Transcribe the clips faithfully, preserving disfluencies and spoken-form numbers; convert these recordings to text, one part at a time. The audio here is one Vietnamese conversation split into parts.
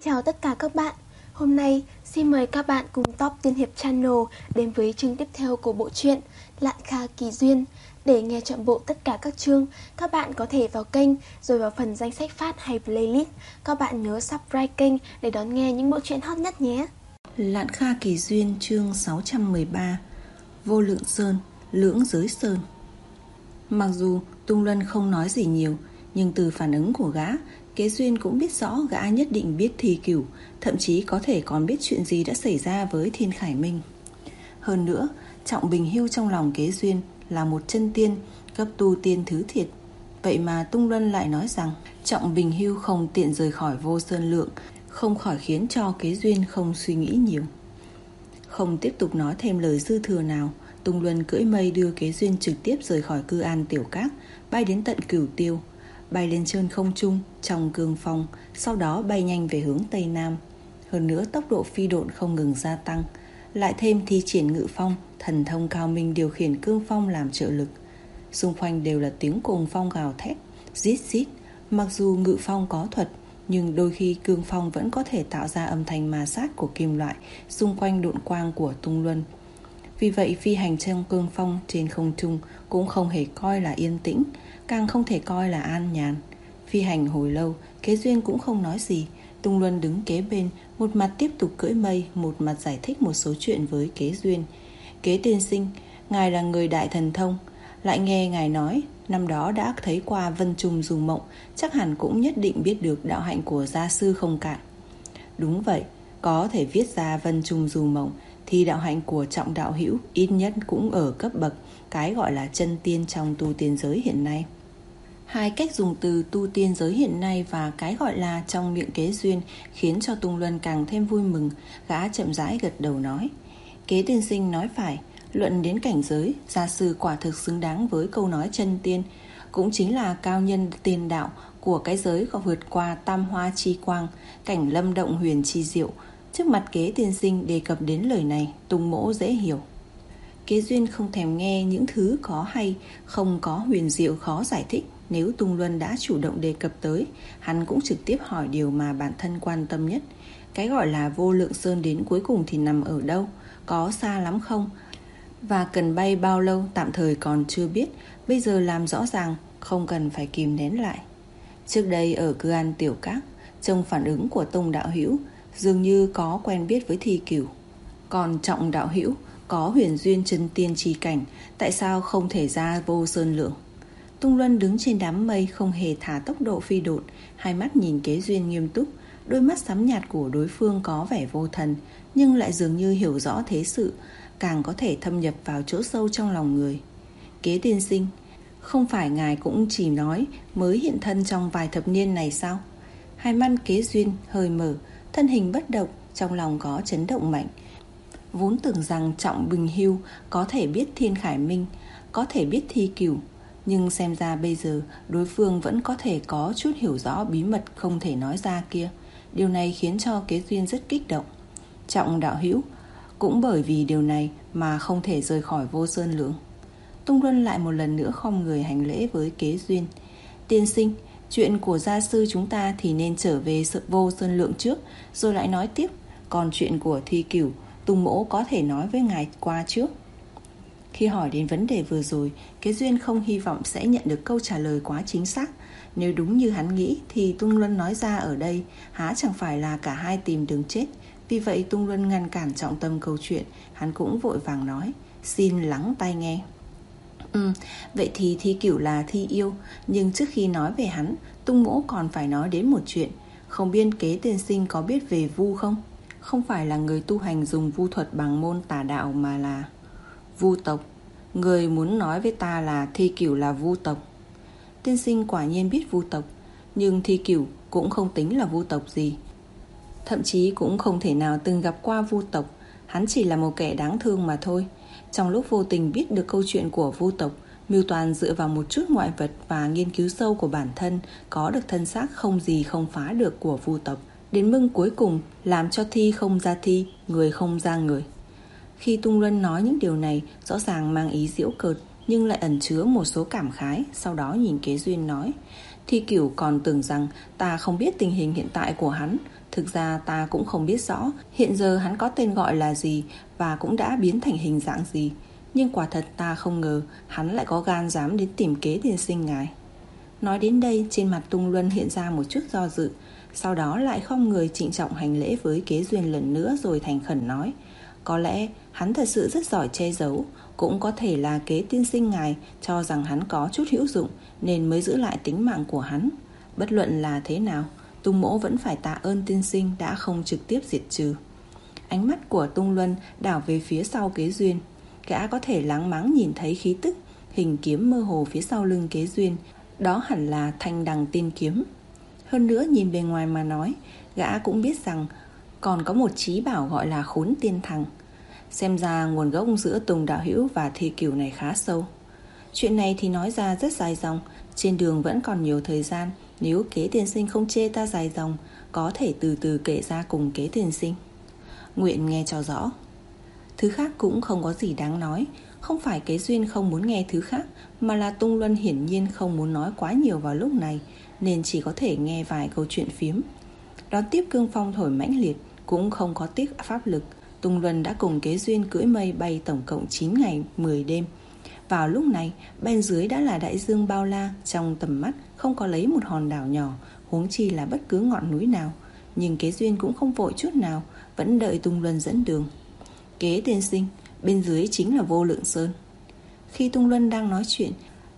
Chào tất cả các bạn. Hôm nay xin mời các bạn cùng Top Tiên Hiệp Channel đến với chương tiếp theo của bộ truyện Lạn Kha Kỳ Duyên. Để nghe trọn bộ tất cả các chương, các bạn có thể vào kênh rồi vào phần danh sách phát hay playlist. Các bạn nhớ subscribe kênh để đón nghe những bộ truyện hot nhất nhé. Lạn Kha Kỳ Duyên chương sáu trăm mười ba. Vô Lượng Sơn, Lưỡng Giới Sơn. Mặc dù Tung Luân không nói gì nhiều, nhưng từ phản ứng của gã, Kế Duyên cũng biết rõ gã nhất định biết Thi Cửu, thậm chí có thể còn biết chuyện gì đã xảy ra với Thiên Khải Minh. Hơn nữa, Trọng Bình Hưu trong lòng Kế Duyên là một chân tiên, cấp tu tiên thứ thiệt. Vậy mà Tung Luân lại nói rằng Trọng Bình Hưu không tiện rời khỏi Vô Sơn Lượng, không khỏi khiến cho Kế Duyên không suy nghĩ nhiều. Không tiếp tục nói thêm lời dư thừa nào, Tung Luân cưỡi mây đưa Kế Duyên trực tiếp rời khỏi Cư An Tiểu Các, bay đến tận Cửu Tiêu, bay lên trên không trung trong cương phong, sau đó bay nhanh về hướng Tây Nam. Hơn nữa tốc độ phi độn không ngừng gia tăng, lại thêm thi triển ngự phong, thần thông cao minh điều khiển cương phong làm trợ lực. Xung quanh đều là tiếng cuồng phong gào thét, rít rít. Mặc dù ngự phong có thuật, nhưng đôi khi cương phong vẫn có thể tạo ra âm thanh ma sát của kim loại xung quanh độn quang của Tung Luân. Vì vậy phi hành trong cương phong trên không trung cũng không hề coi là yên tĩnh, càng không thể coi là an nhàn. Phi hành hồi lâu, Kế Duyên cũng không nói gì. Tung Luân đứng kế bên, một mặt tiếp tục cưỡi mây, một mặt giải thích một số chuyện với Kế Duyên. Kế tiên sinh, ngài là người đại thần thông, lại nghe ngài nói năm đó đã thấy qua Vân Trùng Dù Mộng, chắc hẳn cũng nhất định biết được đạo hạnh của gia sư không cạn. Đúng vậy, có thể viết ra Vân Trùng Dù Mộng thì đạo hạnh của Trọng đạo hữu ít nhất cũng ở cấp bậc cái gọi là chân tiên trong tu tiên giới hiện nay. Hai cách dùng từ tu tiên giới hiện nay và cái gọi là trong miệng Kế Duyên khiến cho Tung Luân càng thêm vui mừng. Gã chậm rãi gật đầu nói: Kế tiên sinh nói phải, luận đến cảnh giới, gia sư quả thực xứng đáng với câu nói chân tiên, cũng chính là cao nhân tiên đạo của cái giới có vượt qua tam hoa chi quang, cảnh lâm động huyền chi diệu. Trước mặt Kế tiên sinh đề cập đến lời này, Tung mỗ dễ hiểu. Kế Duyên không thèm nghe những thứ có hay, không có huyền diệu khó giải thích. Nếu Tung Luân đã chủ động đề cập tới, hắn cũng trực tiếp hỏi điều mà bản thân quan tâm nhất. Cái gọi là Vô Lượng Sơn đến cuối cùng thì nằm ở đâu, có xa lắm không, và cần bay bao lâu tạm thời còn chưa biết. Bây giờ làm rõ ràng, không cần phải kìm nén lại. Trước đây ở Cư An Tiểu Các, trong phản ứng của Tông đạo hữu dường như có quen biết với Thi Cửu. Còn Trọng đạo hữu có huyền duyên chân tiên chi cảnh, tại sao không thể ra Vô Sơn Lượng? Tung Luân đứng trên đám mây không hề thả tốc độ phi độn, hai mắt nhìn Kế Duyên nghiêm túc. Đôi mắt sắm nhạt của đối phương có vẻ vô thần, nhưng lại dường như hiểu rõ thế sự, càng có thể thâm nhập vào chỗ sâu trong lòng người. Kế tiên sinh, không phải ngài cũng chỉ nói mới hiện thân trong vài thập niên này sao? Hai mắt Kế Duyên hơi mở, thân hình bất động, trong lòng có chấn động mạnh. Vốn tưởng rằng Trọng Bình Hưu có thể biết Thiên Khải Minh, có thể biết Thi Cửu, nhưng xem ra bây giờ đối phương vẫn có thể có chút hiểu rõ bí mật không thể nói ra kia. Điều này khiến cho Kế Duyên rất kích động. Trọng đạo hữu cũng bởi vì điều này mà không thể rời khỏi Vô Sơn Lượng. Tung Luân lại một lần nữa khom người hành lễ với Kế Duyên. Tiên sinh, chuyện của gia sư chúng ta thì nên trở về Vô Sơn Lượng trước, rồi lại nói tiếp. Còn chuyện của Thi Cửu, Tung mỗ có thể nói với ngài qua trước. Khi hỏi đến vấn đề vừa rồi, Kế Duyên không hy vọng sẽ nhận được câu trả lời quá chính xác. Nếu đúng như hắn nghĩ thì Tung Luân nói ra ở đây há chẳng phải là cả hai tìm đường chết. Vì vậy Tung Luân ngăn cản trọng tâm câu chuyện. Hắn cũng vội vàng nói: Xin lắng tai nghe. Ừ, vậy thì Thi Cửu là Thi yêu, nhưng trước khi nói về hắn, Tung mỗ còn phải nói đến một chuyện. Không biết Kế tiên sinh có biết về vu không? Không phải là người tu hành dùng vu thuật bằng môn tà đạo, mà là vu tộc. Người muốn nói với ta là Thi Cửu là vu tộc. Tiên sinh quả nhiên biết vu tộc, nhưng Thi Cửu cũng không tính là vu tộc gì, thậm chí cũng không thể nào từng gặp qua vu tộc. Hắn chỉ là một kẻ đáng thương mà thôi. Trong lúc vô tình biết được câu chuyện của vu tộc, mưu toàn dựa vào một chút ngoại vật và nghiên cứu sâu của bản thân, có được thân xác không gì không phá được của vu tộc, đến mức cuối cùng làm cho thi không ra thi, người không ra người. Khi Tung Luân nói những điều này, rõ ràng mang ý giễu cợt nhưng lại ẩn chứa một số cảm khái. Sau đó nhìn Kế Duyên nói: Thi Cửu còn tưởng rằng ta không biết tình hình hiện tại của hắn. Thực ra ta cũng không biết rõ hiện giờ hắn có tên gọi là gì và cũng đã biến thành hình dạng gì. Nhưng quả thật ta không ngờ hắn lại có gan dám đến tìm Kế tiên sinh ngài. Nói đến đây, trên mặt Tung Luân hiện ra một chút do dự, sau đó lại không người trịnh trọng hành lễ với Kế Duyên lần nữa rồi thành khẩn nói: có lẽ hắn thật sự rất giỏi che giấu, cũng có thể là Kế tiên sinh ngài cho rằng hắn có chút hữu dụng nên mới giữ lại tính mạng của hắn. Bất luận là thế nào, Tung mỗ vẫn phải tạ ơn tiên sinh đã không trực tiếp diệt trừ. Ánh mắt của Tung Luân đảo về phía sau Kế Duyên. Gã có thể láng máng nhìn thấy khí tức hình kiếm mơ hồ phía sau lưng Kế Duyên. Đó hẳn là Thanh Đằng Tiên Kiếm. Hơn nữa nhìn bề ngoài mà nói, gã cũng biết rằng còn có một chí bảo gọi là Khốn Tiên Thằng. Xem ra nguồn gốc giữa Tùng đạo hữu và Thi Cửu này khá sâu. Chuyện này thì nói ra rất dài dòng, trên đường vẫn còn nhiều thời gian. Nếu Kế tiên sinh không chê ta dài dòng, có thể từ từ kể ra cùng Kế tiên sinh. Nguyện nghe cho rõ. Thứ khác cũng không có gì đáng nói. Không phải Kế Duyên không muốn nghe thứ khác, mà là Tung Luân hiển nhiên không muốn nói quá nhiều vào lúc này, nên chỉ có thể nghe vài câu chuyện phiếm. Đón tiếp cương phong thổi mãnh liệt, cũng không có tiếc pháp lực. Tung Luân đã cùng Kế Duyên cưỡi mây bay tổng cộng chín ngày mười đêm. Vào lúc này, bên dưới đã là đại dương bao la, trong tầm mắt không có lấy một hòn đảo nhỏ, huống chi là bất cứ ngọn núi nào. Nhưng Kế Duyên cũng không vội chút nào, vẫn đợi Tung Luân dẫn đường. Kế tiên sinh, bên dưới chính là Vô Lượng Sơn. Khi Tung Luân đang nói chuyện,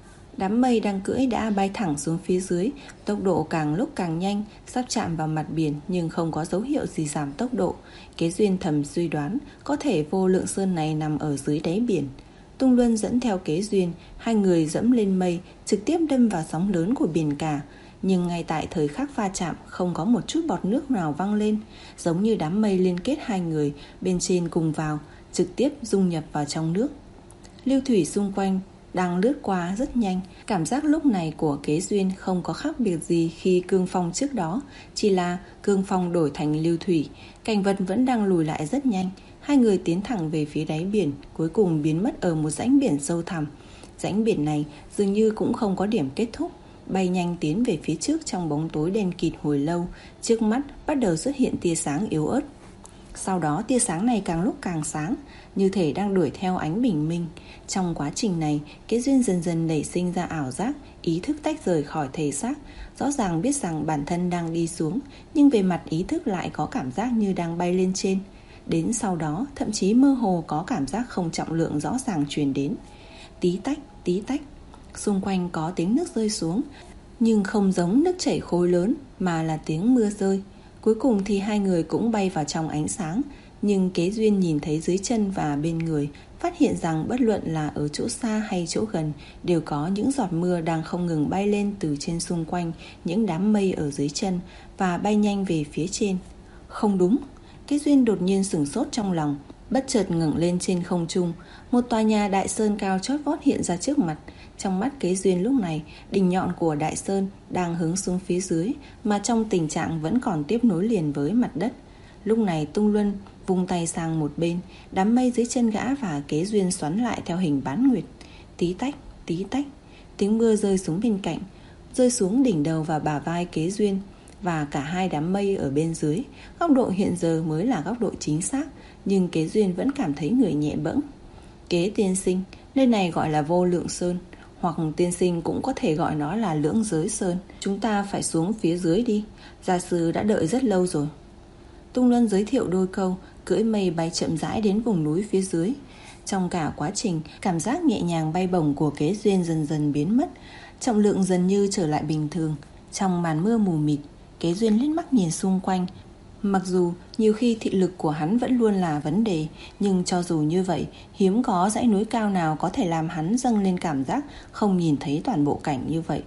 đám mây đang cưỡi đã bay thẳng xuống phía dưới, tốc độ càng lúc càng nhanh, sắp chạm vào mặt biển nhưng không có dấu hiệu gì giảm tốc độ. Kế Duyên thầm suy đoán có thể Vô Lượng Sơn này nằm ở dưới đáy biển. Tung Luân dẫn theo Kế Duyên, hai người dẫm lên mây, trực tiếp đâm vào sóng lớn của biển cả. Nhưng ngay tại thời khắc va chạm, không có một chút bọt nước nào văng lên, giống như đám mây liên kết hai người bên trên cùng vào, trực tiếp dung nhập vào trong nước. Lưu thủy xung quanh đang lướt qua rất nhanh. Cảm giác lúc này của Kế Duyên không có khác biệt gì khi cương phong trước đó, chỉ là cương phong đổi thành lưu thủy. Cảnh vật vẫn đang lùi lại rất nhanh. Hai người tiến thẳng về phía đáy biển, cuối cùng biến mất ở một rãnh biển sâu thẳm. Rãnh biển này dường như cũng không có điểm kết thúc, bay nhanh tiến về phía trước trong bóng tối đen kịt hồi lâu. Trước mắt bắt đầu xuất hiện tia sáng yếu ớt. Sau đó tia sáng này càng lúc càng sáng, như thể đang đuổi theo ánh bình minh. Trong quá trình này, Kế Duyên dần dần nảy sinh ra ảo giác, ý thức tách rời khỏi thể xác. Rõ ràng biết rằng bản thân đang đi xuống, nhưng về mặt ý thức lại có cảm giác như đang bay lên trên. Đến sau đó, thậm chí mơ hồ có cảm giác không trọng lượng rõ ràng truyền đến. Tí tách, tí tách. Xung quanh có tiếng nước rơi xuống, nhưng không giống nước chảy khối lớn mà là tiếng mưa rơi. Cuối cùng thì hai người cũng bay vào trong ánh sáng. Nhưng Kế Duyên nhìn thấy dưới chân và bên người, phát hiện rằng bất luận là ở chỗ xa hay chỗ gần, đều có những giọt mưa đang không ngừng bay lên từ trên xung quanh những đám mây ở dưới chân và bay nhanh về phía trên. Không đúng. Kế Duyên đột nhiên sửng sốt trong lòng, bất chợt ngẩng lên trên không trung. Một tòa nhà đại sơn cao chót vót hiện ra trước mặt. Trong mắt Kế Duyên lúc này, đỉnh nhọn của đại sơn đang hướng xuống phía dưới, mà trong tình trạng vẫn còn tiếp nối liền với mặt đất. Lúc này Tung Luân vung tay sang một bên, đám mây dưới chân gã và Kế Duyên xoắn lại theo hình bán nguyệt. Tí tách, tí tách. Tiếng mưa rơi xuống bên cạnh, rơi xuống đỉnh đầu và bả vai Kế Duyên và cả hai đám mây ở bên dưới. Góc độ hiện giờ mới là góc độ chính xác, nhưng Kế Duyên vẫn cảm thấy người nhẹ bẫng. Kế tiên sinh, nơi này gọi là Vô Lượng Sơn, hoặc tiên sinh cũng có thể gọi nó là Lưỡng Giới Sơn. Chúng ta phải xuống phía dưới đi, gia sư đã đợi rất lâu rồi. Tung Luân giới thiệu đôi câu, cưỡi mây bay chậm rãi đến vùng núi phía dưới. Trong cả quá trình, cảm giác nhẹ nhàng bay bổng của Kế Duyên dần dần biến mất, trọng lượng dần như trở lại bình thường. Trong màn mưa mù mịt, Kế Duyên liếc mắt nhìn xung quanh. Mặc dù nhiều khi thị lực của hắn vẫn luôn là vấn đề, nhưng cho dù như vậy, hiếm có dãy núi cao nào có thể làm hắn dâng lên cảm giác không nhìn thấy toàn bộ cảnh như vậy.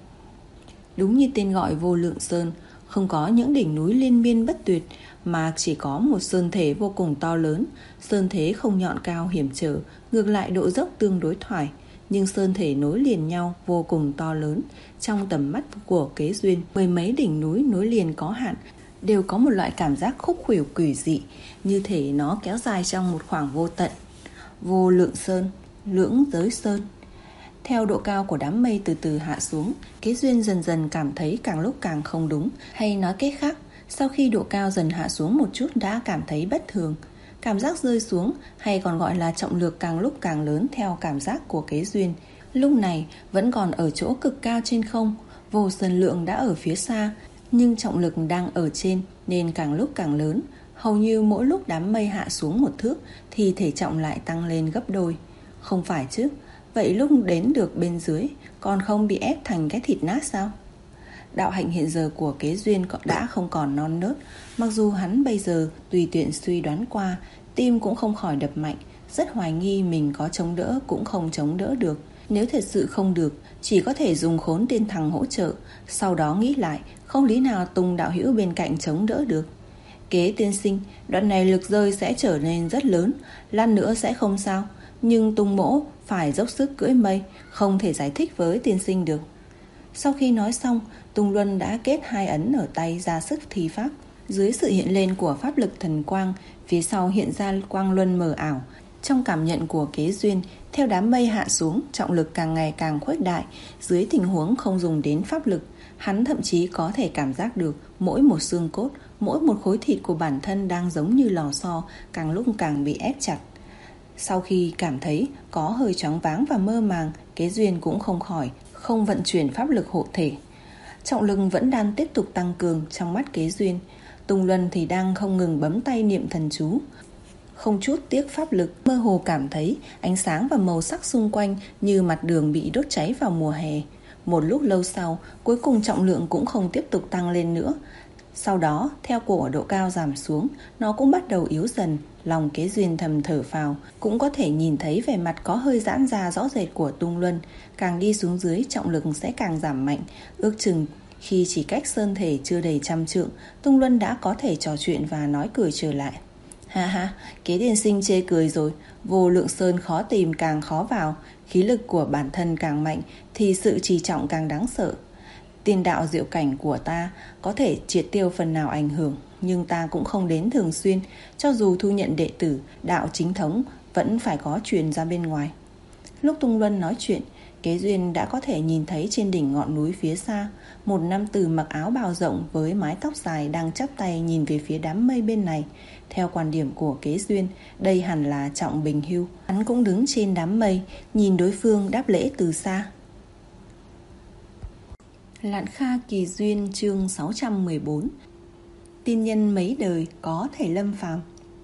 Đúng như tên gọi Vô Lượng Sơn, không có những đỉnh núi liên miên bất tuyệt, mà chỉ có một sơn thể vô cùng to lớn. Sơn thế không nhọn cao hiểm trở, ngược lại độ dốc tương đối thoải, nhưng sơn thể nối liền nhau vô cùng to lớn. Trong tầm mắt của Kế Duyên, mười mấy đỉnh núi nối liền có hạn đều có một loại cảm giác khúc khuỷu quỷ dị, như thể nó kéo dài trong một khoảng vô tận. Vô Lượng Sơn, Lưỡng Giới Sơn. Theo độ cao của đám mây từ từ hạ xuống, Kế Duyên dần dần cảm thấy càng lúc càng không đúng. Hay nói cách khác, sau khi độ cao dần hạ xuống một chút đã cảm thấy bất thường. Cảm giác rơi xuống, hay còn gọi là trọng lực, càng lúc càng lớn theo cảm giác của Kế Duyên. Lúc này vẫn còn ở chỗ cực cao trên không, Vô Sơn Lượng đã ở phía xa, nhưng trọng lực đang ở trên nên càng lúc càng lớn. Hầu như mỗi lúc đám mây hạ xuống một thước thì thể trọng lại tăng lên gấp đôi. Không phải chứ, vậy lúc đến được bên dưới còn không bị ép thành cái thịt nát sao? Đạo hạnh hiện giờ của Kế Duyên đã không còn non nớt. Mặc dù hắn bây giờ tùy tiện suy đoán qua, tim cũng không khỏi đập mạnh, rất hoài nghi mình có chống đỡ cũng không chống đỡ được. Nếu thật sự không được, chỉ có thể dùng Khốn Tiên Thằng hỗ trợ. Sau đó nghĩ lại, không lý nào Tùng đạo hữu bên cạnh chống đỡ được. Kế tiên sinh, đoạn này lực rơi sẽ trở nên rất lớn, lát nữa sẽ không sao. Nhưng Tùng mỗ phải dốc sức cưỡi mây, không thể giải thích với tiên sinh được. Sau khi nói xong, Tùng Luân đã kết hai ấn ở tay ra sức thi pháp. Dưới sự hiện lên của pháp lực thần quang, phía sau hiện ra quang luân mờ ảo. Trong cảm nhận của Kế Duyên, theo đám mây hạ xuống, trọng lực càng ngày càng khuếch đại. Dưới tình huống không dùng đến pháp lực, hắn thậm chí có thể cảm giác được mỗi một xương cốt, mỗi một khối thịt của bản thân đang giống như lò xo, càng lúc càng bị ép chặt. Sau khi cảm thấy có hơi choáng váng và mơ màng, Kế Duyên cũng không khỏi không vận chuyển pháp lực hộ thể. Trọng lực vẫn đang tiếp tục tăng cường trong mắt Kế Duyên. Tùng Luân thì đang không ngừng bấm tay niệm thần chú, không chút tiếc pháp lực. Mơ hồ cảm thấy ánh sáng và màu sắc xung quanh như mặt đường bị đốt cháy vào mùa hè. Một lúc lâu sau, cuối cùng trọng lượng cũng không tiếp tục tăng lên nữa. Sau đó, theo của độ cao giảm xuống, nó cũng bắt đầu yếu dần. Lòng Kế Duyên thầm thở phào, cũng có thể nhìn thấy vẻ mặt có hơi giãn ra rõ rệt của Tung Luân. Càng đi xuống dưới, trọng lực sẽ càng giảm mạnh. Ước chừng khi chỉ cách sơn thể chưa đầy trăm trượng, Tung Luân đã có thể trò chuyện và nói cười trở lại. Ha ha, Kế tiên sinh chê cười rồi. Vô Lượng Sơn khó tìm càng khó vào. Khí lực của bản thân càng mạnh thì sự trì trọng càng đáng sợ. Tiên đạo diệu cảnh của ta có thể triệt tiêu phần nào ảnh hưởng, nhưng ta cũng không đến thường xuyên. Cho dù thu nhận đệ tử, đạo chính thống vẫn phải có truyền ra bên ngoài. Lúc Tung Luân nói chuyện, Kế Duyên đã có thể nhìn thấy trên đỉnh ngọn núi phía xa, một nam tử mặc áo bào rộng với mái tóc dài đang chắp tay nhìn về phía đám mây bên này. Theo quan điểm của Kế Duyên, đây hẳn là Trọng Bình Hưu. Hắn cũng đứng trên đám mây, nhìn đối phương đáp lễ từ xa. Lạn Kha Kỳ Duyên chương sáu trăm mười bốn. Tiên nhân mấy đời có thể lâm phàm.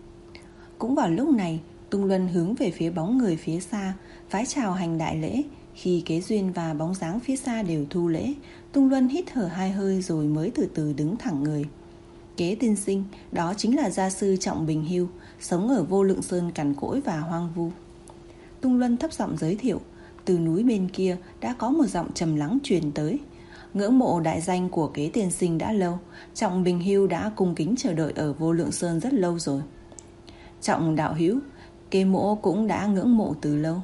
Cũng vào lúc này, Tung Luân hướng về phía bóng người phía xa, vái chào hành đại lễ. Khi Kế Duyên và bóng dáng phía xa đều thu lễ, Tung Luân hít thở hai hơi rồi mới từ từ đứng thẳng người. Kế tiên sinh, đó chính là gia sư Trọng Bình Hưu, sống ở Vô Lượng Sơn cằn cỗi và hoang vu. Tung Luân thấp giọng giới thiệu. Từ núi bên kia đã có một giọng trầm lắng truyền tới. Ngưỡng mộ đại danh của Kế tiên sinh đã lâu, Trọng Bình Hưu đã cung kính chờ đợi ở Vô Lượng Sơn rất lâu rồi. Trọng đạo hữu, Kế mỗ cũng đã ngưỡng mộ từ lâu.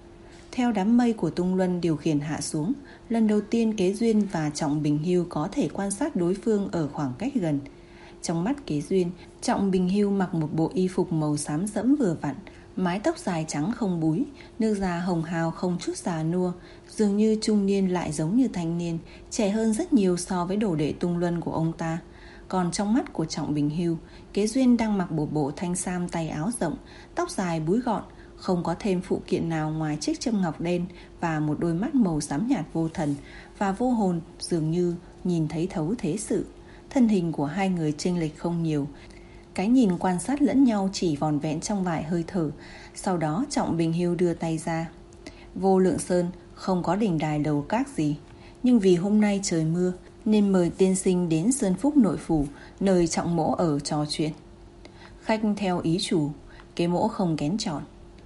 Theo đám mây của Tung Luân điều khiển hạ xuống, lần đầu tiên Kế Duyên và Trọng Bình Hưu có thể quan sát đối phương ở khoảng cách gần. Trong mắt Kế Duyên, Trọng Bình Hưu mặc một bộ y phục màu xám sẫm vừa vặn, mái tóc dài trắng không búi, nước da hồng hào không chút già nua, dường như trung niên lại giống như thanh niên, trẻ hơn rất nhiều so với đồ đệ Tung Luân của ông ta. Còn trong mắt của Trọng Bình Hưu, Kế Duyên đang mặc bộ bộ thanh sam tay áo rộng, tóc dài búi gọn, không có thêm phụ kiện nào ngoài chiếc châm ngọc đen và một đôi mắt màu xám nhạt vô thần và vô hồn, dường như nhìn thấy thấu thế sự. Thân hình của hai người chênh lệch không nhiều, cái nhìn quan sát lẫn nhau chỉ vòn vẹn trong vài hơi thở. Sau đó Trọng Bình Hưu đưa tay ra. Vô Lượng Sơn không có đỉnh đài lầu các gì, nhưng vì hôm nay trời mưa nên mời tiên sinh đến Sơn Phúc nội phủ, nơi Trọng mỗ ở trò chuyện. Khách theo ý chủ, Kế mỗ không kén chọn.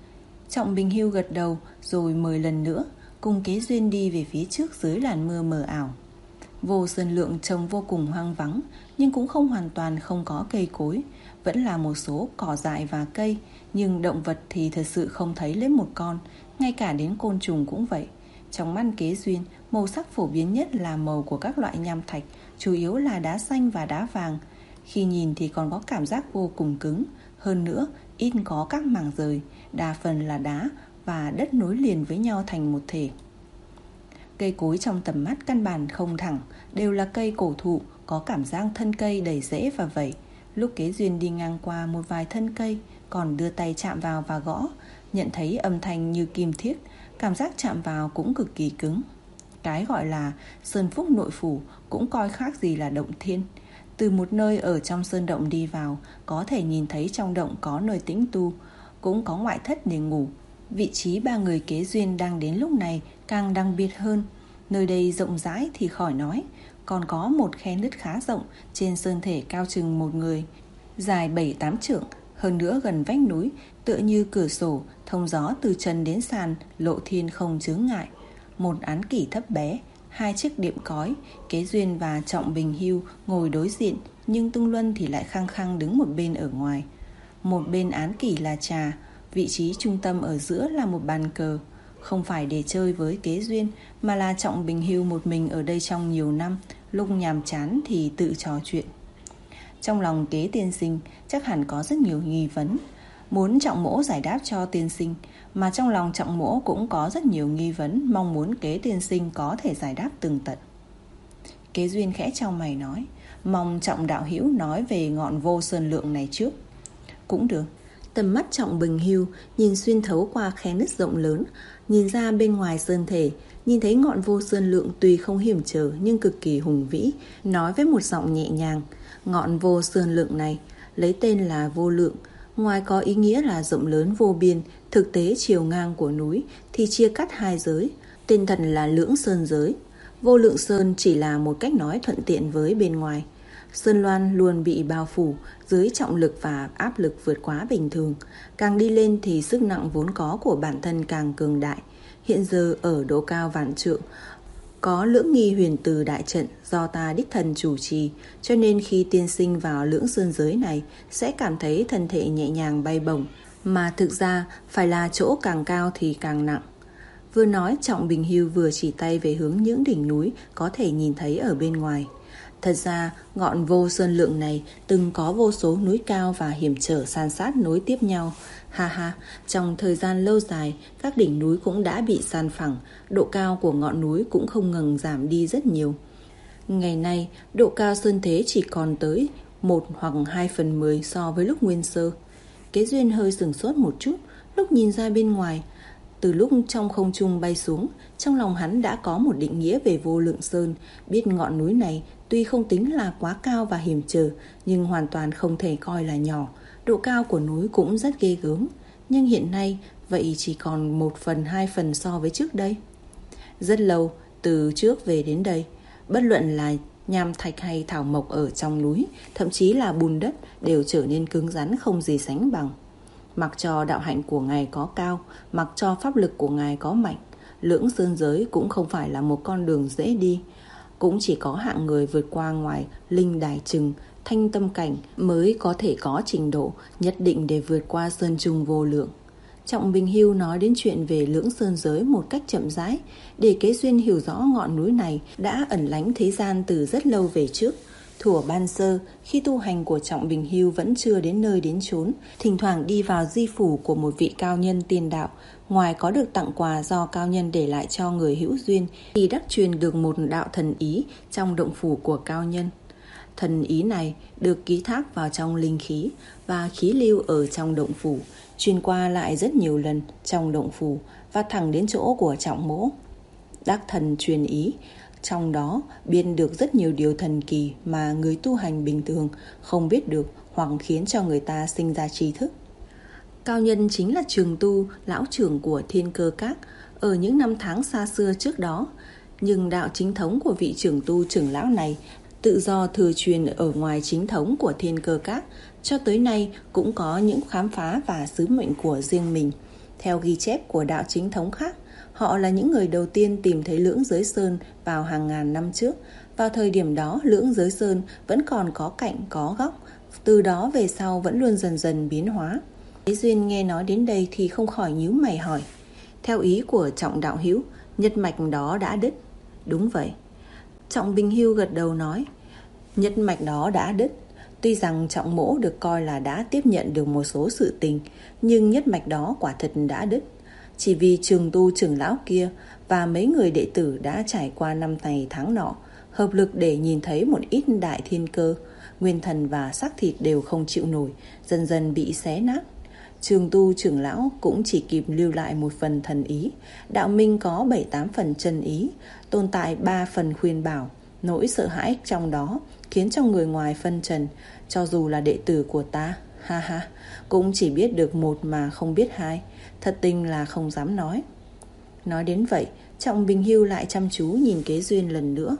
Trọng Bình Hưu gật đầu rồi mời lần nữa, cùng Kế Duyên đi về phía trước dưới làn mưa mờ ảo. Vô Sơn Lượng trông vô cùng hoang vắng, nhưng cũng không hoàn toàn không có cây cối, vẫn là một số cỏ dại và cây, nhưng động vật thì thật sự không thấy lấy một con, ngay cả đến côn trùng cũng vậy. Trong mắt Kế Duyên, màu sắc phổ biến nhất là màu của các loại nham thạch, chủ yếu là đá xanh và đá vàng. Khi nhìn thì còn có cảm giác vô cùng cứng, hơn nữa ít có các mảng rời, đa phần là đá và đất nối liền với nhau thành một thể. Cây cối trong tầm mắt căn bản không thẳng, đều là cây cổ thụ, có cảm giác thân cây đầy rễ và vẩy. Lúc Kế Duyên đi ngang qua một vài thân cây, còn đưa tay chạm vào và gõ, nhận thấy âm thanh như kim thiết, cảm giác chạm vào cũng cực kỳ cứng. Cái gọi là sơn phúc nội phủ cũng coi khác gì là động thiên. Từ một nơi ở trong sơn động đi vào, có thể nhìn thấy trong động có nơi tĩnh tu, cũng có ngoại thất để ngủ. Vị trí ba người Kế Duyên đang đến lúc này càng đặc biệt hơn. Nơi đây rộng rãi thì khỏi nói, còn có một khe nứt khá rộng trên sơn thể cao chừng một người, dài bảy tám trượng, hơn nữa gần vách núi, tựa như cửa sổ, thông gió từ trần đến sàn, lộ thiên không chướng ngại. Một án kỷ thấp bé, hai chiếc đệm cói, Kế Duyên và Trọng Bình Hưu ngồi đối diện, nhưng Tung Luân thì lại khăng khăng đứng một bên ở ngoài. Một bên án kỷ là trà, vị trí trung tâm ở giữa là một bàn cờ. Không phải để chơi với Kế Duyên, mà là Trọng Bình Hưu một mình ở đây trong nhiều năm, lúc nhàm chán thì tự trò chuyện. Trong lòng Kế tiên sinh chắc hẳn có rất nhiều nghi vấn, muốn Trọng Mỗ giải đáp cho tiên sinh, mà trong lòng Trọng Mỗ cũng có rất nhiều nghi vấn, mong muốn Kế tiên sinh có thể giải đáp tường tận. Kế Duyên khẽ chau mày nói, mong Trọng đạo hữu nói về ngọn vô sơn lượng này trước. Cũng được. Tầm mắt Trọng Bình Hưu nhìn xuyên thấu qua khe nứt rộng lớn, nhìn ra bên ngoài sơn thể, nhìn thấy ngọn vô sơn lượng tuy không hiểm trở nhưng cực kỳ hùng vĩ, nói với một giọng nhẹ nhàng, ngọn vô sơn lượng này lấy tên là vô lượng, ngoài có ý nghĩa là rộng lớn vô biên, thực tế chiều ngang của núi thì chia cắt hai giới, tên thật là lưỡng sơn giới. Vô lượng sơn chỉ là một cách nói thuận tiện với bên ngoài. Sơn loan luôn bị bao phủ dưới trọng lực và áp lực vượt quá bình thường. Càng đi lên thì sức nặng vốn có của bản thân càng cường đại. Hiện giờ ở độ cao vạn trượng, có lưỡng nghi huyền từ đại trận do ta đích thân chủ trì, cho nên khi tiên sinh vào lưỡng sơn giới này sẽ cảm thấy thân thể nhẹ nhàng bay bổng, mà thực ra phải là chỗ càng cao thì càng nặng. Vừa nói, Trọng Bình Hưu vừa chỉ tay về hướng những đỉnh núi có thể nhìn thấy ở bên ngoài. Thật ra, ngọn vô sơn lượng này từng có vô số núi cao và hiểm trở san sát nối tiếp nhau. Ha ha, trong thời gian lâu dài, các đỉnh núi cũng đã bị san phẳng, độ cao của ngọn núi cũng không ngừng giảm đi rất nhiều. Ngày nay, độ cao sơn thế chỉ còn tới một hoặc hai phần mười so với lúc nguyên sơ. Kế Duyên hơi sửng sốt một chút, lúc nhìn ra bên ngoài. Từ lúc trong không trung bay xuống, trong lòng hắn đã có một định nghĩa về vô lượng sơn, biết ngọn núi này tuy không tính là quá cao và hiểm trở, nhưng hoàn toàn không thể coi là nhỏ. Độ cao của núi cũng rất ghê gớm, nhưng hiện nay vậy chỉ còn một phần hai phần so với trước đây. Rất lâu, từ trước về đến đây, bất luận là nham thạch hay thảo mộc ở trong núi, thậm chí là bùn đất đều trở nên cứng rắn không gì sánh bằng. Mặc cho đạo hạnh của ngài có cao, mặc cho pháp lực của ngài có mạnh, lưỡng sơn giới cũng không phải là một con đường dễ đi. Cũng chỉ có hạng người vượt qua ngoài linh đài trừng, thanh tâm cảnh mới có thể có trình độ nhất định để vượt qua sơn trùng vô lượng. Trọng Bình Hưu nói đến chuyện về lưỡng sơn giới một cách chậm rãi, để Kế Duyên hiểu rõ ngọn núi này đã ẩn lánh thế gian từ rất lâu về trước. Thuở ban sơ, khi tu hành của Trọng Bình Hưu vẫn chưa đến nơi đến chốn, thỉnh thoảng đi vào di phủ của một vị cao nhân tiên đạo, ngoài có được tặng quà do cao nhân để lại cho người hữu duyên, thì đắc truyền được một đạo thần ý trong động phủ của cao nhân. Thần ý này được ký thác vào trong linh khí và khí lưu ở trong động phủ, truyền qua lại rất nhiều lần trong động phủ và thẳng đến chỗ của Trọng Mỗ. Đắc thần truyền ý, trong đó biết được rất nhiều điều thần kỳ mà người tu hành bình thường không biết được, hoặc khiến cho người ta sinh ra trí thức. Cao nhân chính là Trường Tu, lão trưởng của Thiên Cơ Các ở những năm tháng xa xưa trước đó. Nhưng đạo chính thống của vị trưởng tu trưởng lão này tự do thừa truyền ở ngoài chính thống của Thiên Cơ Các, cho tới nay cũng có những khám phá và sứ mệnh của riêng mình. Theo ghi chép của đạo chính thống khác, họ là những người đầu tiên tìm thấy lưỡng giới sơn vào hàng ngàn năm trước. Vào thời điểm đó, lưỡng giới sơn vẫn còn có cạnh có góc, từ đó về sau vẫn luôn dần dần biến hóa. Kế Duyên nghe nói đến đây thì không khỏi nhíu mày hỏi, theo ý của Trọng đạo hữu, nhất mạch đó đã đứt? Đúng vậy. Trọng Bình Hưu gật đầu nói, nhất mạch đó đã đứt. Tuy rằng Trọng Mỗ được coi là đã tiếp nhận được một số sự tình, nhưng nhất mạch đó quả thật đã đứt. chỉ vì trường tu trưởng lão kia và mấy người đệ tử đã trải qua năm này tháng nọ, hợp lực để nhìn thấy một ít đại thiên cơ, nguyên thần và xác thịt đều không chịu nổi, dần dần bị xé nát. Trường tu trưởng lão cũng chỉ kịp lưu lại một phần thần ý, đạo minh có bảy tám phần chân ý, tồn tại ba phần khuyên bảo. Nỗi sợ hãi trong đó khiến cho người ngoài phân trần, cho dù là đệ tử của ta, ha ha, cũng chỉ biết được một mà không biết hai, thật tình là không dám nói. Nói đến vậy, Trọng Bình Hưu lại chăm chú nhìn Kế Duyên lần nữa.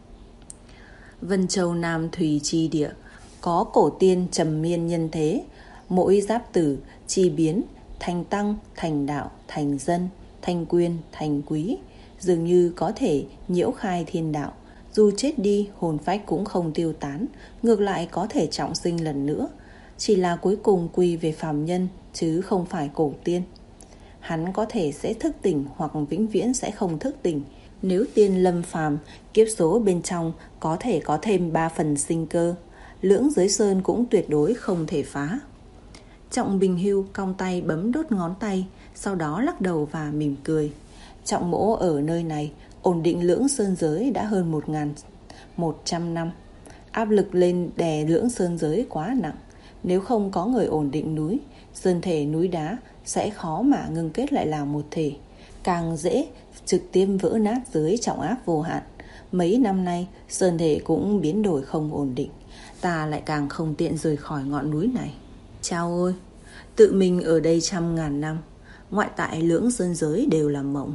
Vân Châu Nam Thùy Chi Địa, có cổ tiên trầm miên nhân thế, mỗi giáp tử chi biến, thành tăng, thành đạo, thành dân, thành quyền, thành quý, dường như có thể nhiễu khai thiên đạo. Dù chết đi, hồn phách cũng không tiêu tán, ngược lại có thể trọng sinh lần nữa, chỉ là cuối cùng quy về phàm nhân chứ không phải cổ tiên. Hắn có thể sẽ thức tỉnh hoặc vĩnh viễn sẽ không thức tỉnh. Nếu tiên lâm phàm, kiếp số bên trong có thể có thêm ba phần sinh cơ, lưỡng giới sơn cũng tuyệt đối không thể phá. Trọng Bình Hưu cong tay bấm đốt ngón tay, sau đó lắc đầu và mỉm cười. Trọng mỗ ở nơi này ổn định lưỡng sơn giới đã hơn một nghìn một trăm năm. Áp lực lên đè lưỡng sơn giới quá nặng. Nếu không có người ổn định núi, sơn thể núi đá sẽ khó mà ngưng kết lại làm một thể, càng dễ trực tiếp vỡ nát dưới trọng áp vô hạn. Mấy năm nay sơn thể cũng biến đổi không ổn định, ta lại càng không tiện rời khỏi ngọn núi này. Chao ôi, tự mình ở đây trăm ngàn năm, ngoại tại lưỡng sơn giới đều là mộng.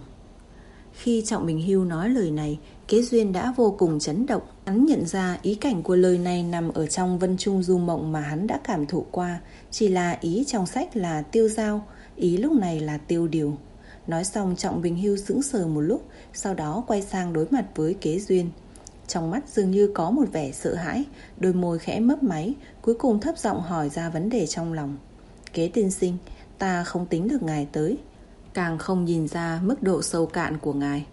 Khi Trọng Bình Hưu nói lời này, Kế Duyên đã vô cùng chấn động. Hắn nhận ra ý cảnh của lời này nằm ở trong Vân Trung Du Mộng mà hắn đã cảm thụ qua, chỉ là ý trong sách là tiêu dao, ý lúc này là tiêu điều. Nói xong, Trọng Bình Hưu sững sờ một lúc, sau đó quay sang đối mặt với Kế Duyên. Trong mắt dường như có một vẻ sợ hãi, đôi môi khẽ mấp máy, cuối cùng thấp giọng hỏi ra vấn đề trong lòng. Kế tiên sinh, ta không tính được ngài tới, càng không nhìn ra mức độ sâu cạn của ngài.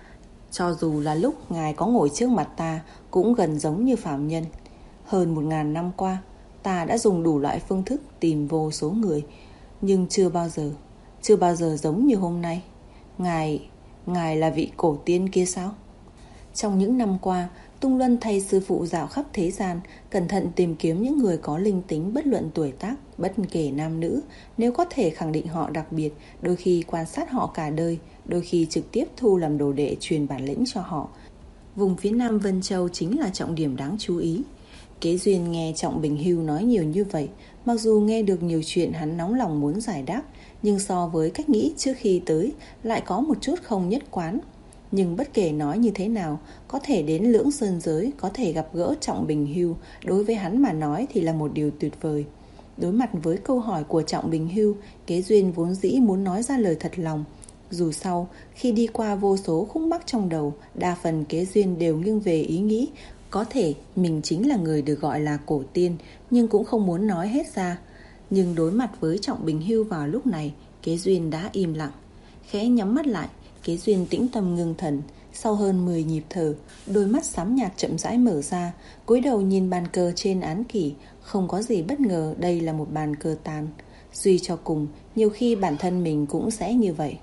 Cho dù là lúc ngài có ngồi trước mặt ta cũng gần giống như phàm nhân. Hơn một ngàn năm qua, ta đã dùng đủ loại phương thức tìm vô số người, nhưng chưa bao giờ, chưa bao giờ giống như hôm nay. Ngài, ngài là vị cổ tiên kia sao? Trong những năm qua, Tung Luân thay sư phụ dạo khắp thế gian, cẩn thận tìm kiếm những người có linh tính bất luận tuổi tác, bất kể nam nữ. Nếu có thể khẳng định họ đặc biệt, đôi khi quan sát họ cả đời, đôi khi trực tiếp thu làm đồ đệ truyền bản lĩnh cho họ. Vùng phía Nam Vân Châu chính là trọng điểm đáng chú ý. Kế Duyên nghe Trọng Bình Hưu nói nhiều như vậy, mặc dù nghe được nhiều chuyện hắn nóng lòng muốn giải đáp, nhưng so với cách nghĩ trước khi tới lại có một chút không nhất quán. Nhưng bất kể nói như thế nào, có thể đến lưỡng sơn giới, có thể gặp gỡ Trọng Bình Hưu, đối với hắn mà nói thì là một điều tuyệt vời. Đối mặt với câu hỏi của Trọng Bình Hưu, Kế Duyên vốn dĩ muốn nói ra lời thật lòng. Dù sau, khi đi qua vô số khúc mắc trong đầu, đa phần Kế Duyên đều nghiêng về ý nghĩ có thể mình chính là người được gọi là cổ tiên, nhưng cũng không muốn nói hết ra. Nhưng đối mặt với Trọng Bình Hưu vào lúc này, Kế Duyên đã im lặng. Khẽ nhắm mắt lại, Kế Duyên tĩnh tâm ngưng thần. Sau hơn mười nhịp thở, đôi mắt xám nhạt chậm rãi mở ra, cúi đầu nhìn bàn cờ trên án kỷ. Không có gì bất ngờ, đây là một bàn cờ tàn. Suy cho cùng, nhiều khi bản thân mình cũng sẽ như vậy.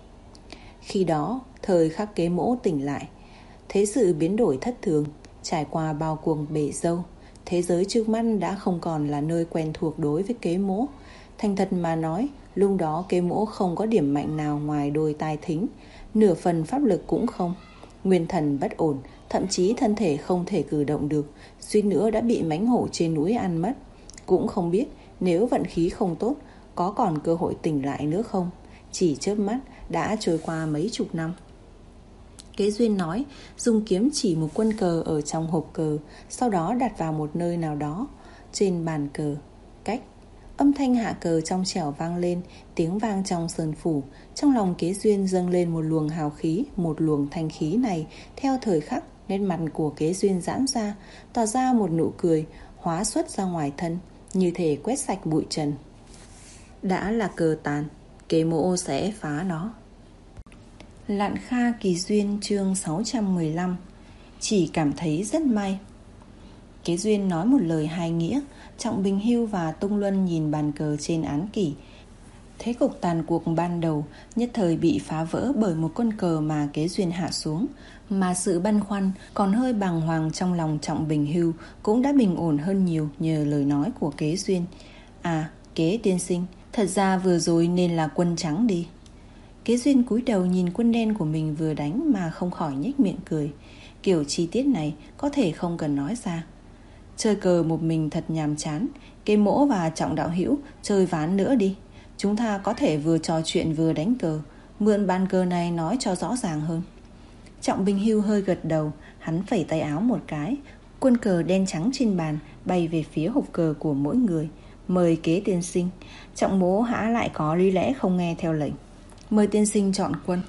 Khi đó, thời khắc Kế Mỗ tỉnh lại, thế sự biến đổi thất thường. Trải qua bao cuồng bể dâu, thế giới trước mắt đã không còn là nơi quen thuộc đối với Kế Mỗ. Thành thật mà nói, lúc đó Kế Mỗ không có điểm mạnh nào ngoài đôi tai thính, nửa phần pháp lực cũng không. Nguyên thần bất ổn, thậm chí thân thể không thể cử động được, suýt nữa đã bị mãnh hổ trên núi ăn mất. Cũng không biết nếu vận khí không tốt, có còn cơ hội tỉnh lại nữa không. Chỉ chớp mắt đã trôi qua mấy chục năm. Kế Duyên nói, dùng kiếm chỉ một quân cờ ở trong hộp cờ, sau đó đặt vào một nơi nào đó trên bàn cờ. Cách, âm thanh hạ cờ trong trẻo vang lên, tiếng vang trong sơn phủ. Trong lòng Kế Duyên dâng lên một luồng hào khí, một luồng thanh khí này. Theo thời khắc, nét mặt của Kế Duyên giãn ra, tỏ ra một nụ cười, hóa xuất ra ngoài thân, như thể quét sạch bụi trần. Đã là cờ tàn, Kế Mỗ sẽ phá nó. Lạn Kha Kỳ Duyên chương sáu trăm mười lăm. Chỉ cảm thấy rất may. Kế Duyên nói một lời hai nghĩa. Trọng Bình Hưu và Tung Luân nhìn bàn cờ trên án kỷ. Thế cục tàn cuộc ban đầu nhất thời bị phá vỡ bởi một con cờ mà Kế Duyên hạ xuống, mà sự băn khoăn còn hơi bàng hoàng trong lòng Trọng Bình Hưu cũng đã bình ổn hơn nhiều nhờ lời nói của Kế Duyên. À, Kế tiên sinh, thật ra vừa rồi nên là quân trắng đi. Kế Duyên cúi đầu nhìn quân đen của mình vừa đánh mà không khỏi nhếch miệng cười. Kiểu chi tiết này có thể không cần nói ra. Chơi cờ một mình thật nhàm chán, Kế Mỗ và Trọng đạo hữu chơi ván nữa đi. Chúng ta có thể vừa trò chuyện vừa đánh cờ. Mượn bàn cờ này nói cho rõ ràng hơn. Trọng Bình Hưu hơi gật đầu. Hắn phẩy tay áo một cái, quân cờ đen trắng trên bàn bay về phía hộp cờ của mỗi người. Mời Kế tiên sinh. Trọng Mỗ hã lại có lý lẽ không nghe theo lệnh. Mời tiên sinh chọn quân.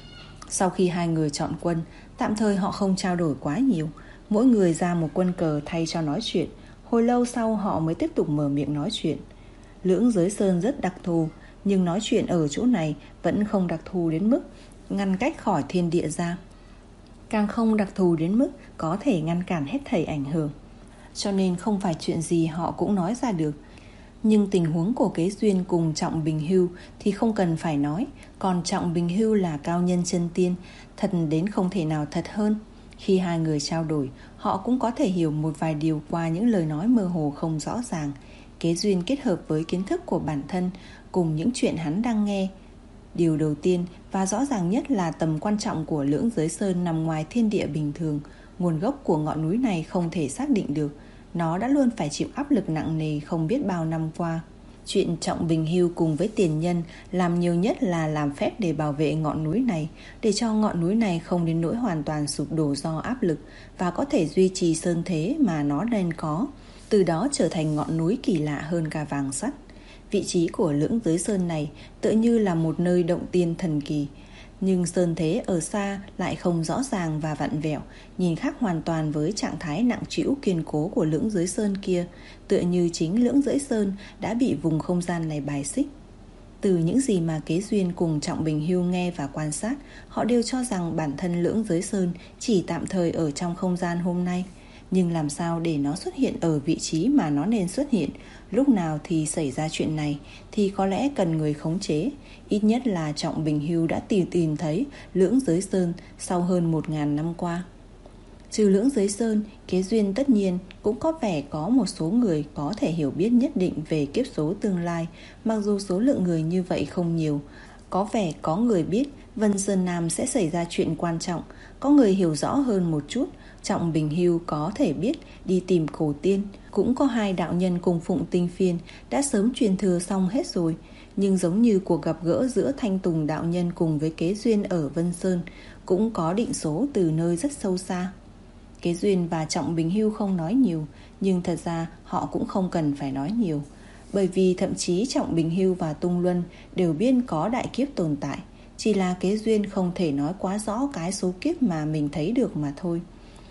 Sau khi hai người chọn quân, tạm thời họ không trao đổi quá nhiều. Mỗi người ra một quân cờ thay cho nói chuyện. Hồi lâu sau họ mới tiếp tục mở miệng nói chuyện. Lưỡng Giới Sơn rất đặc thù, nhưng nói chuyện ở chỗ này vẫn không đặc thù đến mức ngăn cách khỏi thiên địa ra, càng không đặc thù đến mức có thể ngăn cản hết thảy ảnh hưởng. Cho nên không phải chuyện gì họ cũng nói ra được. Nhưng tình huống của Kế Duyên cùng Trọng Bình Hưu thì không cần phải nói. Còn Trọng Bình Hưu là cao nhân chân tiên, thật đến không thể nào thật hơn. Khi hai người trao đổi, họ cũng có thể hiểu một vài điều qua những lời nói mơ hồ không rõ ràng. Kế Duyên kết hợp với kiến thức của bản thân cùng những chuyện hắn đang nghe. Điều đầu tiên và rõ ràng nhất là tầm quan trọng của Lưỡng Giới Sơn nằm ngoài thiên địa bình thường. Nguồn gốc của ngọn núi này không thể xác định được. Nó đã luôn phải chịu áp lực nặng nề không biết bao năm qua. Chuyện Trọng Bình Hưu cùng với tiền nhân làm nhiều nhất là làm phép để bảo vệ ngọn núi này, để cho ngọn núi này không đến nỗi hoàn toàn sụp đổ do áp lực và có thể duy trì sơn thế mà nó nên có, từ đó trở thành ngọn núi kỳ lạ hơn cả vàng sắt. Vị trí của Lưỡng Giới Sơn này tựa như là một nơi động tiên thần kỳ, nhưng sơn thế ở xa lại không rõ ràng và vặn vẹo, nhìn khác hoàn toàn với trạng thái nặng trĩu kiên cố của Lưỡng Giới Sơn kia, tựa như chính Lưỡng Giới Sơn đã bị vùng không gian này bài xích. Từ những gì mà Kế Duyên cùng Trọng Bình Hưu nghe và quan sát, họ đều cho rằng bản thân Lưỡng Giới Sơn chỉ tạm thời ở trong không gian hôm nay. Nhưng làm sao để nó xuất hiện ở vị trí mà nó nên xuất hiện, lúc nào thì xảy ra chuyện này, thì có lẽ cần người khống chế. Ít nhất là Trọng Bình Hưu đã tìm tìm thấy Lưỡng Giới Sơn sau hơn một ngàn năm qua. Trừ Lưỡng Giới Sơn, Kế Duyên tất nhiên cũng có vẻ có một số người có thể hiểu biết nhất định về kiếp số tương lai, mặc dù số lượng người như vậy không nhiều. Có vẻ có người biết Vân Sơn Nam sẽ xảy ra chuyện quan trọng, có người hiểu rõ hơn một chút. Trọng Bình Hưu có thể biết đi tìm cổ tiên, cũng có hai đạo nhân cùng phụng tinh phiên đã sớm truyền thừa xong hết rồi. Nhưng giống như cuộc gặp gỡ giữa Thanh Tùng đạo nhân cùng với Kế Duyên ở Vân Sơn, cũng có định số từ nơi rất sâu xa. Kế Duyên và Trọng Bình Hưu không nói nhiều, nhưng thật ra họ cũng không cần phải nói nhiều, bởi vì thậm chí Trọng Bình Hưu và Tung Luân đều biết có đại kiếp tồn tại, chỉ là Kế Duyên không thể nói quá rõ cái số kiếp mà mình thấy được mà thôi.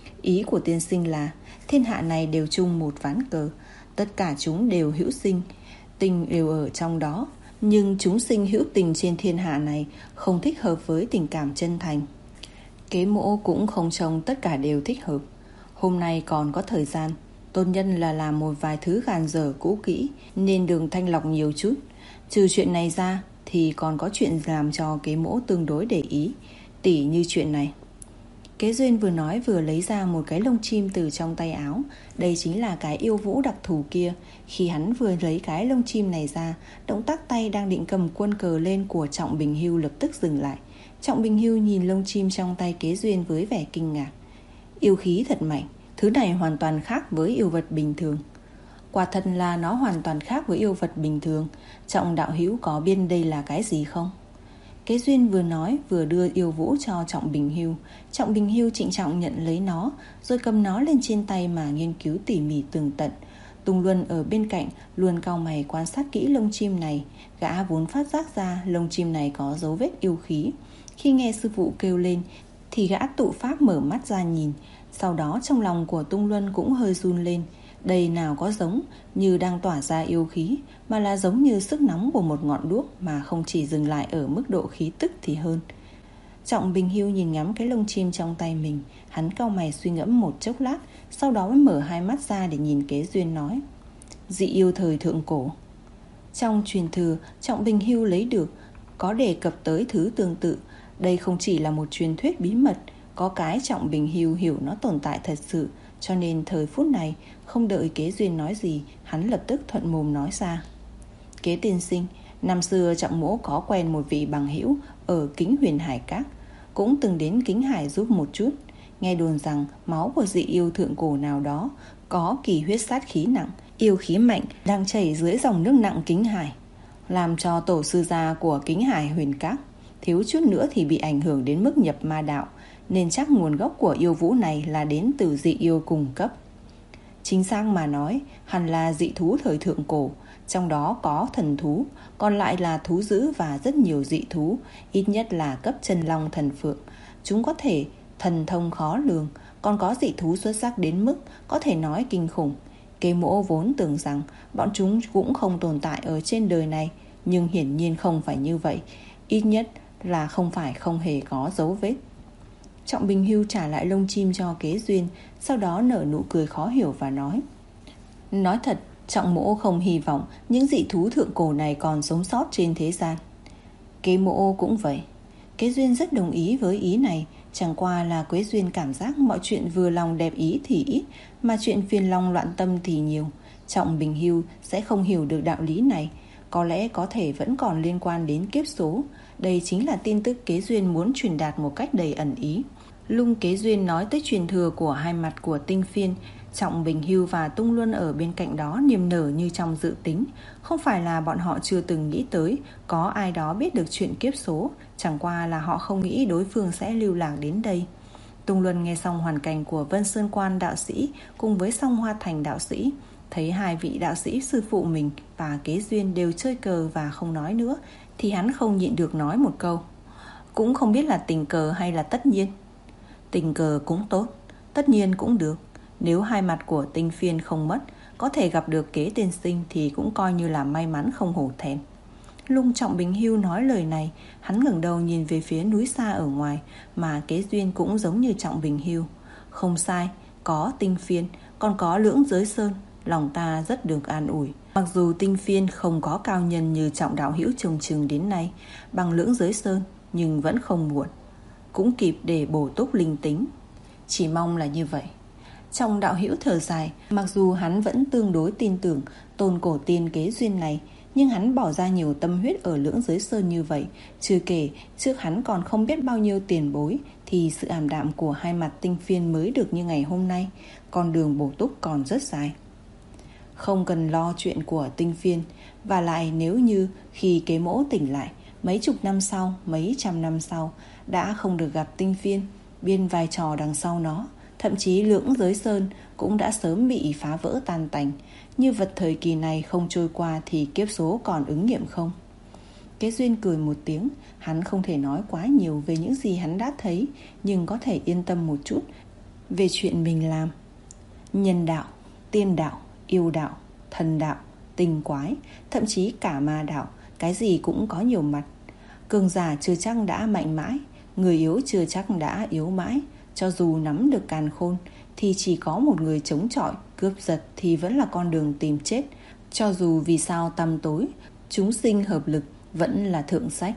Ý của tiên sinh là thiên hạ này đều chung một ván cờ, tất cả chúng đều hữu sinh, tình đều ở trong đó, nhưng chúng sinh hữu tình trên thiên hạ này không thích hợp với tình cảm chân thành. Kế Mỗ cũng không trông tất cả đều thích hợp. Hôm nay còn có thời gian, tốt nhất là làm một vài thứ gàn dở cũ kỹ, nên đừng thanh lọc nhiều chút. Trừ chuyện này ra thì còn có chuyện làm cho Kế Mỗ tương đối để ý, tỉ như chuyện này. Kế Duyên vừa nói vừa lấy ra một cái lông chim từ trong tay áo. Đây chính là cái yêu vũ đặc thù kia. Khi hắn vừa lấy cái lông chim này ra, động tác tay đang định cầm quân cờ lên của Trọng Bình Hưu lập tức dừng lại. Trọng Bình Hưu nhìn lông chim trong tay Kế Duyên với vẻ kinh ngạc. Yêu khí thật mạnh, thứ này hoàn toàn khác với yêu vật bình thường. Quả thật là nó hoàn toàn khác với yêu vật bình thường. Trọng đạo hữu có biết đây là cái gì không? Kế Duyên vừa nói vừa đưa yêu vũ cho Trọng Bình Hưu. Trọng Bình Hưu trịnh trọng nhận lấy nó, rồi cầm nó lên trên tay mà nghiên cứu tỉ mỉ tường tận. Tùng Luân ở bên cạnh luôn cau mày quan sát kỹ lông chim này. Gã vốn phát giác ra lông chim này có dấu vết yêu khí. Khi nghe sư phụ kêu lên thì gã tụ pháp mở mắt ra nhìn. Sau đó trong lòng của Tung Luân cũng hơi run lên. Đây nào có giống như đang tỏa ra yêu khí, mà là giống như sức nóng của một ngọn đuốc, mà không chỉ dừng lại ở mức độ khí tức thì hơn. Trọng Bình Hưu nhìn ngắm cái lông chim trong tay mình. Hắn cau mày suy ngẫm một chốc lát, sau đó mới mở hai mắt ra để nhìn Kế Duyên nói: Dị yêu thời thượng cổ. Trong truyền thừa, Trọng Bình Hưu lấy được có đề cập tới thứ tương tự. Đây không chỉ là một truyền thuyết bí mật, có cái Trọng Bình Hưu hiểu nó tồn tại thật sự, cho nên thời phút này không đợi Kế Duyên nói gì, hắn lập tức thuận mồm nói ra. Kế tiên sinh, năm xưa Trọng Mỗ có quen một vị bằng hữu ở Kính Huyền Hải Các, cũng từng đến Kính Hải giúp một chút. Nghe đồn rằng máu của dị yêu thượng cổ nào đó có kỳ huyết sát khí nặng, yêu khí mạnh đang chảy dưới dòng nước nặng Kính Hải, làm cho tổ sư gia của Kính Hải Huyền Các thiếu chút nữa thì bị ảnh hưởng đến mức nhập ma đạo, nên chắc nguồn gốc của yêu vũ này là đến từ dị yêu cùng cấp. Chính xác mà nói, hẳn là dị thú thời thượng cổ, trong đó có thần thú, còn lại là thú dữ và rất nhiều dị thú, ít nhất là cấp chân long thần phượng. Chúng có thể thần thông khó lường, còn có dị thú xuất sắc đến mức có thể nói kinh khủng. Kế Mỗ vốn tưởng rằng bọn chúng cũng không tồn tại ở trên đời này, nhưng hiển nhiên không phải như vậy, ít nhất là không phải không hề có dấu vết. Trọng Bình Hưu trả lại lông chim cho Kế Duyên, sau đó nở nụ cười khó hiểu và nói: Nói thật, Trọng Mỗ không hy vọng những dị thú thượng cổ này còn sống sót trên thế gian. Kế Mỗ cũng vậy. Kế Duyên rất đồng ý với ý này, chẳng qua là Kế Duyên cảm giác mọi chuyện vừa lòng đẹp ý thì ít, mà chuyện phiền lòng loạn tâm thì nhiều. Trọng Bình Hưu sẽ không hiểu được đạo lý này, có lẽ có thể vẫn còn liên quan đến kiếp số. Đây chính là tin tức Kế Duyên muốn truyền đạt một cách đầy ẩn ý. Lung Kế Duyên nói tới truyền thừa của hai mặt của tinh phiên, Trọng Bình Hưu và Tung Luân ở bên cạnh đó niềm nở như trong dự tính. Không phải là bọn họ chưa từng nghĩ tới có ai đó biết được chuyện kiếp số, chẳng qua là họ không nghĩ đối phương sẽ lưu lạc đến đây. Tung Luân nghe xong hoàn cảnh của Vân Sơn Quan đạo sĩ cùng với Song Hoa Thành đạo sĩ, thấy hai vị đạo sĩ sư phụ mình và Kế Duyên đều chơi cờ và không nói nữa, thì hắn không nhịn được nói một câu: Cũng không biết là tình cờ hay là tất nhiên. Tình cờ cũng tốt, tất nhiên cũng được. Nếu hai mặt của tinh phiên không mất, có thể gặp được Kế tiên sinh thì cũng coi như là may mắn không hổ thẹn. Lung Trọng Bình Hưu nói lời này, hắn ngẩng đầu nhìn về phía núi xa ở ngoài, mà Kế Duyên cũng giống như Trọng Bình Hưu. Không sai, có tinh phiên, còn có Lưỡng Giới Sơn, lòng ta rất được an ủi. Mặc dù tinh phiên không có cao nhân như Trọng đạo hữu trông chừng đến nay bằng Lưỡng Giới Sơn, nhưng vẫn không muộn, cũng kịp để bổ túc linh tính. Chỉ mong là như vậy. Trọng đạo hữu thở dài, mặc dù hắn vẫn tương đối tin tưởng tôn cổ tiên Kế Duyên này, nhưng hắn bỏ ra nhiều tâm huyết ở Lưỡng Giới Sơn như vậy. Chưa kể trước hắn còn không biết bao nhiêu tiền bối, thì sự ảm đạm của hai mặt tinh phiên mới được như ngày hôm nay. Con đường bổ túc còn rất dài. Không cần lo chuyện của tinh phiên. Và lại nếu như khi Kế Mỗ tỉnh lại, mấy chục năm sau, mấy trăm năm sau, đã không được gặp tinh phiên, biên vai trò đằng sau nó, thậm chí Lưỡng Giới Sơn cũng đã sớm bị phá vỡ tan tành. Như vật thời kỳ này không trôi qua thì kiếp số còn ứng nghiệm không? Kế Duyên cười một tiếng. Hắn không thể nói quá nhiều về những gì hắn đã thấy, nhưng có thể yên tâm một chút về chuyện mình làm. Nhân đạo, tiên đạo, yêu đạo, thần đạo, tình quái, thậm chí cả ma đạo, cái gì cũng có nhiều mặt. Cường giả chưa chắc đã mạnh mãi, người yếu chưa chắc đã yếu mãi. Cho dù nắm được càn khôn thì chỉ có một người chống chọi, cướp giật thì vẫn là con đường tìm chết. Cho dù vì sao tăm tối, chúng sinh hợp lực vẫn là thượng sách.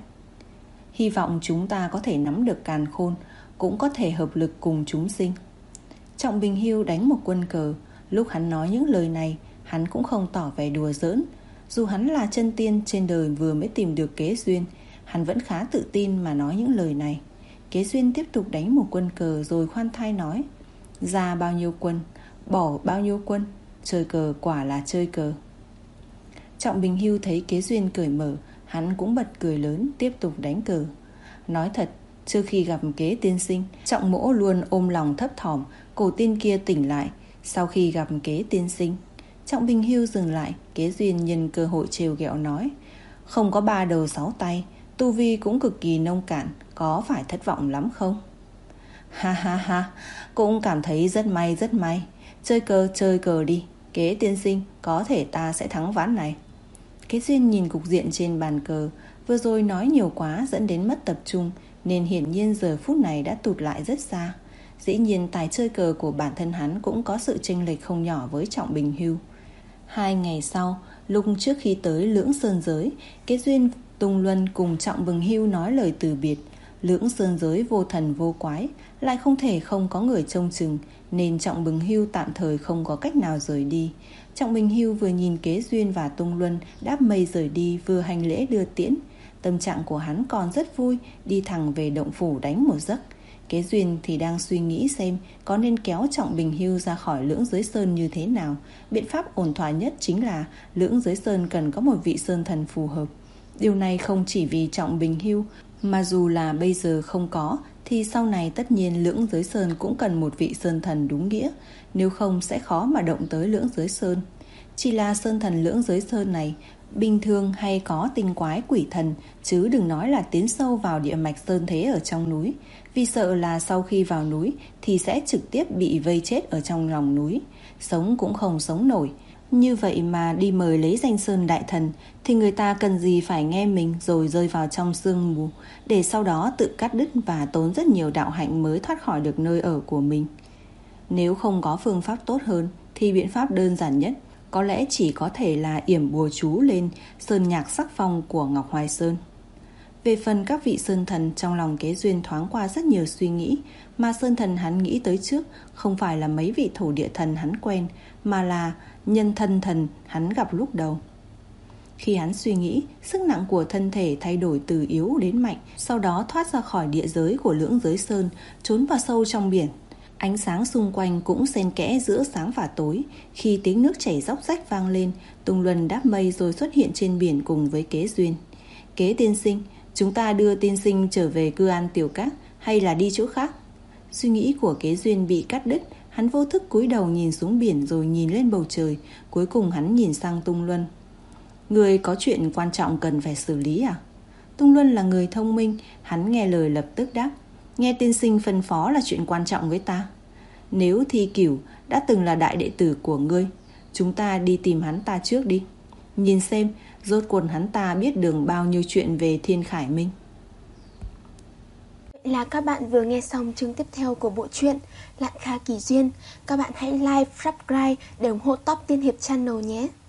Hy vọng chúng ta có thể nắm được càn khôn, cũng có thể hợp lực cùng chúng sinh. Trọng Bình Hưu đánh một quân cờ. Lúc hắn nói những lời này, hắn cũng không tỏ vẻ đùa giỡn. Dù hắn là chân tiên trên đời vừa mới tìm được Kế Duyên, hắn vẫn khá tự tin mà nói những lời này. Kế Duyên tiếp tục đánh một quân cờ rồi khoan thai nói: Ra bao nhiêu quân, bỏ bao nhiêu quân, chơi cờ quả là chơi cờ. Trọng Bình Hưu thấy Kế Duyên cởi mở, hắn cũng bật cười lớn, tiếp tục đánh cờ. Nói thật, trước khi gặp Kế tiên sinh, Trọng Mỗ luôn ôm lòng thấp thỏm cổ tiên kia tỉnh lại. Sau khi gặp Kế tiên sinh, Trọng Bình Hưu dừng lại. Kế Duyên nhân cơ hội trêu ghẹo nói: Không có ba đầu sáu tay, tu vi cũng cực kỳ nông cạn, có phải thất vọng lắm không? Ha ha ha, cũng cảm thấy rất may rất may. Chơi cờ chơi cờ đi, Kế tiên sinh, có thể ta sẽ thắng ván này. Kế Duyên nhìn cục diện trên bàn cờ, vừa rồi nói nhiều quá dẫn đến mất tập trung, nên hiển nhiên giờ phút này đã tụt lại rất xa. Dĩ nhiên tài chơi cờ của bản thân hắn cũng có sự chênh lệch không nhỏ với Trọng Bình Hưu. Hai ngày sau, Lúc trước khi tới Lưỡng Sơn Giới, Kế Duyên, Tùng Luân cùng Trọng Bừng Hưu nói lời từ biệt. Lưỡng Sơn Giới vô thần vô quái, lại không thể không có người trông chừng, nên Trọng Bừng Hưu tạm thời không có cách nào rời đi. Trọng Bừng Hưu vừa nhìn Kế Duyên và Tùng Luân đáp mây rời đi, vừa hành lễ đưa tiễn. Tâm trạng của hắn còn rất vui, đi thẳng về động phủ đánh một giấc. Kế Duyên thì đang suy nghĩ xem có nên kéo Trọng Bình Hưu ra khỏi Lưỡng Giới Sơn như thế nào. Biện pháp ổn thỏa nhất chính là Lưỡng Giới Sơn cần có một vị sơn thần phù hợp. Điều này không chỉ vì Trọng Bình Hưu, mà dù là bây giờ không có thì sau này tất nhiên Lưỡng Giới Sơn cũng cần một vị sơn thần đúng nghĩa, nếu không sẽ khó mà động tới Lưỡng Giới Sơn. Chỉ là sơn thần Lưỡng Giới Sơn này bình thường hay có tinh quái quỷ thần, chứ đừng nói là tiến sâu vào địa mạch sơn thế ở trong núi, vì sợ là sau khi vào núi thì sẽ trực tiếp bị vây chết ở trong lòng núi, sống cũng không sống nổi. Như vậy mà đi mời lấy danh sơn đại thần thì người ta cần gì phải nghe mình rồi rơi vào trong sương mù, để sau đó tự cắt đứt và tốn rất nhiều đạo hạnh mới thoát khỏi được nơi ở của mình. Nếu không có phương pháp tốt hơn thì biện pháp đơn giản nhất có lẽ chỉ có thể là yểm bùa chú lên sơn nhạc sắc phong của Ngọc Hoài Sơn. Về phần các vị sơn thần, trong lòng Kế Duyên thoáng qua rất nhiều suy nghĩ, mà sơn thần hắn nghĩ tới trước không phải là mấy vị thổ địa thần hắn quen, mà là nhân thân thần hắn gặp lúc đầu. Khi hắn suy nghĩ, sức nặng của thân thể thay đổi từ yếu đến mạnh, sau đó thoát ra khỏi địa giới của Lưỡng Giới Sơn, trốn vào sâu trong biển. Ánh sáng xung quanh cũng xen kẽ giữa sáng và tối. Khi tiếng nước chảy róc rách vang lên, Tùng Luân đáp mây rồi xuất hiện trên biển cùng với Kế Duyên. Kế tiên sinh, chúng ta đưa tiên sinh trở về Cư An Tiểu Các hay là đi chỗ khác? Suy nghĩ của Kế Duyên bị cắt đứt, hắn vô thức cúi đầu nhìn xuống biển rồi nhìn lên bầu trời, cuối cùng hắn nhìn sang Tung Luân. Người có chuyện quan trọng cần phải xử lý à? Tung Luân là người thông minh, hắn nghe lời lập tức đáp. Nghe tiên sinh phân phó là chuyện quan trọng với ta. Nếu Thi Cửu đã từng là đại đệ tử của ngươi, chúng ta đi tìm hắn ta trước đi, nhìn xem rốt cuộc hắn ta biết đường bao nhiêu chuyện về Thiên Khải Minh. Vậy là các bạn vừa nghe xong chương tiếp theo của bộ truyện Lạn Kha Kỳ Duyên. Các bạn hãy like, subscribe để ủng hộ Top Tiên Hiệp Channel nhé.